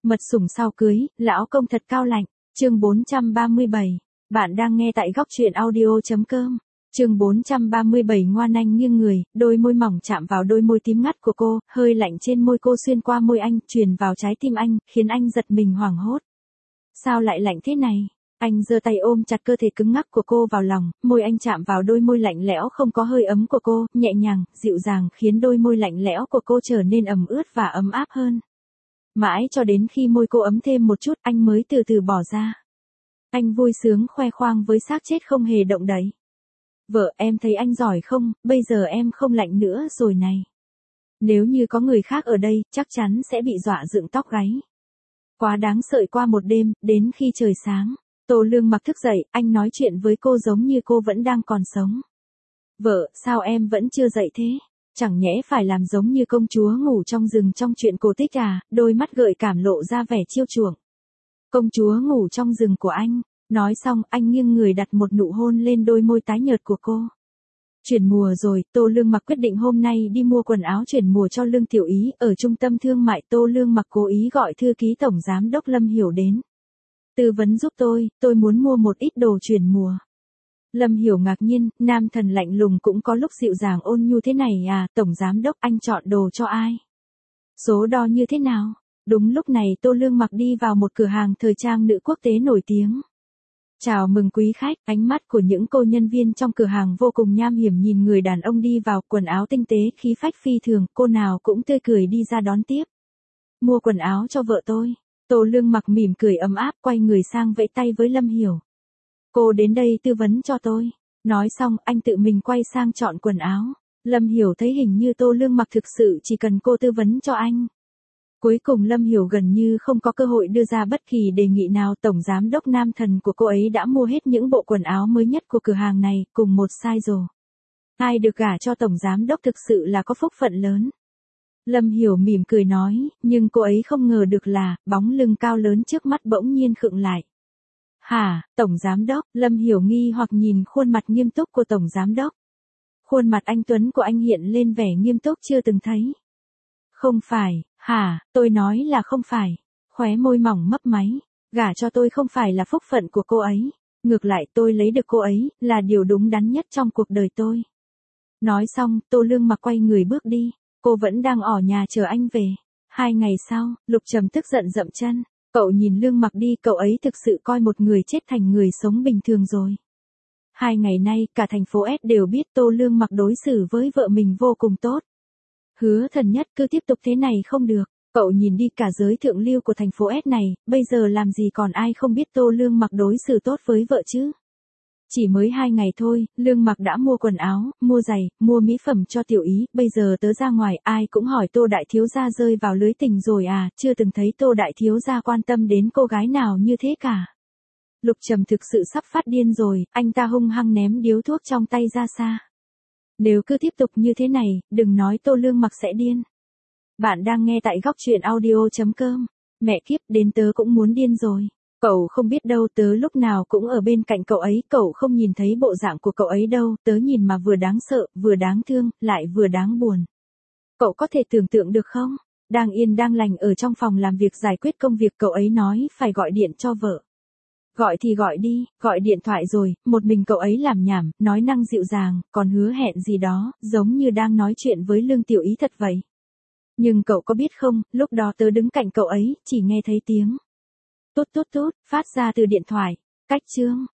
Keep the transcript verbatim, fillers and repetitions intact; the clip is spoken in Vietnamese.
Mật sủng sau cưới, lão công thật cao lạnh. Chương bốn trăm ba mươi bảy. Bạn đang nghe tại góc truyện audio.com. Chương bốn trăm ba mươi bảy. Ngoan Anh nghiêng người, đôi môi mỏng chạm vào đôi môi tím ngắt của cô, hơi lạnh trên môi cô xuyên qua môi anh, truyền vào trái tim anh, khiến anh giật mình hoảng hốt. Sao lại lạnh thế này? Anh giơ tay ôm chặt cơ thể cứng ngắc của cô vào lòng, môi anh chạm vào đôi môi lạnh lẽo không có hơi ấm của cô, nhẹ nhàng, dịu dàng khiến đôi môi lạnh lẽo của cô trở nên ẩm ướt và ấm áp hơn. Mãi cho đến khi môi cô ấm thêm một chút anh mới từ từ bỏ ra. Anh vui sướng khoe khoang với xác chết không hề động đậy. Vợ, em thấy anh giỏi không, bây giờ em không lạnh nữa rồi này. Nếu như có người khác ở đây, chắc chắn sẽ bị dọa dựng tóc gáy. Quá đáng sợ. Qua một đêm, đến khi trời sáng, Tô Lương Mặc thức dậy, anh nói chuyện với cô giống như cô vẫn đang còn sống. Vợ, sao em vẫn chưa dậy thế? Chẳng nhẽ phải làm giống như công chúa ngủ trong rừng trong chuyện cổ tích à? Đôi mắt gợi cảm lộ ra vẻ chiêu chuộng. Công chúa ngủ trong rừng của anh. Nói xong, anh nghiêng người đặt một nụ hôn lên đôi môi tái nhợt của cô. Chuyển mùa rồi, Tô Lương Mặc quyết định hôm nay đi mua quần áo chuyển mùa cho Lương Tiểu Ý. Ở trung tâm thương mại, Tô Lương Mặc cố ý gọi thư ký tổng giám đốc Lâm Hiểu đến. Tư vấn giúp tôi, tôi muốn mua một ít đồ chuyển mùa. Lâm Hiểu ngạc nhiên, nam thần lạnh lùng cũng có lúc dịu dàng ôn nhu thế này à? Tổng giám đốc, anh chọn đồ cho ai? Số đo như thế nào? Đúng lúc này Tô Lương Mặc đi vào một cửa hàng thời trang nữ quốc tế nổi tiếng. Chào mừng quý khách, ánh mắt của những cô nhân viên trong cửa hàng vô cùng nham hiểm nhìn người đàn ông đi vào, quần áo tinh tế, khí phách phi thường, cô nào cũng tươi cười đi ra đón tiếp. Mua quần áo cho vợ tôi. Tô Lương Mặc mỉm cười ấm áp, quay người sang vẫy tay với Lâm Hiểu. Cô đến đây tư vấn cho tôi. Nói xong, anh tự mình quay sang chọn quần áo. Lâm Hiểu thấy hình như Tô Lương Mặc thực sự chỉ cần cô tư vấn cho anh. Cuối cùng Lâm Hiểu gần như không có cơ hội đưa ra bất kỳ đề nghị nào. Tổng giám đốc nam thần của cô ấy đã mua hết những bộ quần áo mới nhất của cửa hàng này, cùng một size. Ai được gả cho tổng giám đốc thực sự là có phúc phận lớn. Lâm Hiểu mỉm cười nói, nhưng cô ấy không ngờ được là, bóng lưng cao lớn trước mắt bỗng nhiên khựng lại. Hả, tổng giám đốc? Lâm Hiểu nghi hoặc nhìn khuôn mặt nghiêm túc của tổng giám đốc. Khuôn mặt anh tuấn của anh hiện lên vẻ nghiêm túc chưa từng thấy. Không phải, hả, tôi nói là không phải. Khóe môi mỏng mấp máy, gả cho tôi không phải là phúc phận của cô ấy. Ngược lại tôi lấy được cô ấy, là điều đúng đắn nhất trong cuộc đời tôi. Nói xong, Tô Lương Mặc quay người bước đi. Cô vẫn đang ở nhà chờ anh về. Hai ngày sau, Lục Trầm tức giận dậm chân. Cậu nhìn Lương Mặc đi, cậu ấy thực sự coi một người chết thành người sống bình thường rồi. Hai ngày nay, cả thành phố S đều biết Tô Lương Mặc đối xử với vợ mình vô cùng tốt. Hứa Thần Nhất cứ tiếp tục thế này không được. Cậu nhìn đi, cả giới thượng lưu của thành phố S này, bây giờ làm gì còn ai không biết Tô Lương Mặc đối xử tốt với vợ chứ. Chỉ mới hai ngày thôi, Lương Mặc đã mua quần áo, mua giày, mua mỹ phẩm cho Tiểu Ý, bây giờ tớ ra ngoài, ai cũng hỏi Tô Đại Thiếu Gia rơi vào lưới tình rồi à, chưa từng thấy Tô Đại Thiếu Gia quan tâm đến cô gái nào như thế cả. Lục Trầm thực sự sắp phát điên rồi, anh ta hung hăng ném điếu thuốc trong tay ra xa. Nếu cứ tiếp tục như thế này, đừng nói Tô Lương Mặc sẽ điên. Bạn đang nghe tại góc truyện audio.com. Mẹ kiếp, đến tớ cũng muốn điên rồi. Cậu không biết đâu, tớ lúc nào cũng ở bên cạnh cậu ấy, cậu không nhìn thấy bộ dạng của cậu ấy đâu, tớ nhìn mà vừa đáng sợ, vừa đáng thương, lại vừa đáng buồn. Cậu có thể tưởng tượng được không? Đang yên đang lành ở trong phòng làm việc giải quyết công việc, cậu ấy nói phải gọi điện cho vợ. Gọi thì gọi đi, gọi điện thoại rồi, một mình cậu ấy làm nhảm, nói năng dịu dàng, còn hứa hẹn gì đó, giống như đang nói chuyện với Lương Tiểu Ý thật vậy. Nhưng cậu có biết không, lúc đó tớ đứng cạnh cậu ấy, chỉ nghe thấy tiếng tút tút tút, phát ra từ điện thoại. Cách chương,